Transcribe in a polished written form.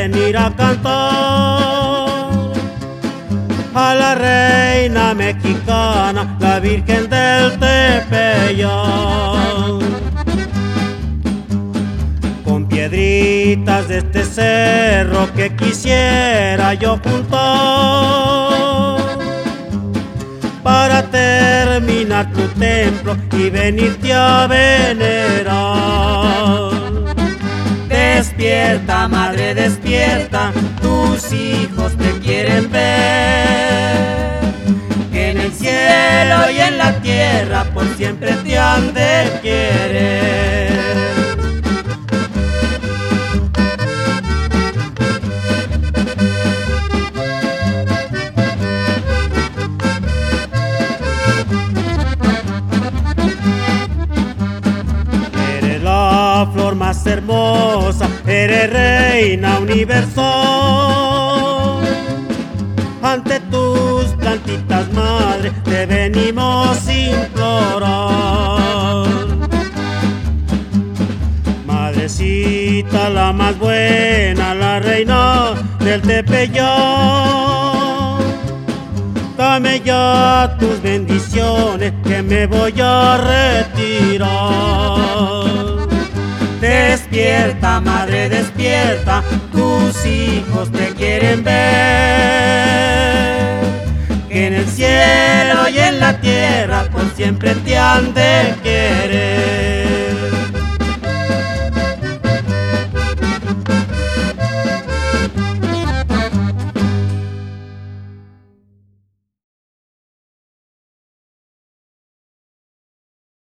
venir a cantar a la reina mexicana, la Virgen del Tepeyac. Con piedritas de este cerro que quisiera yo juntar para terminar tu templo y venirte a venerar. Despierta, madre, despierta, tus hijos te quieren ver, que en el cielo y en la tierra por siempre te han de querer. La flor más hermosa, eres reina universal. Ante tus plantitas, madre, te venimos a implorar. Madrecita, la más buena, la reina del Tepeyac, dame ya tus bendiciones que me voy a retirar. Despierta, madre, despierta, tus hijos te quieren ver, que en el cielo y en la tierra por siempre te han de querer.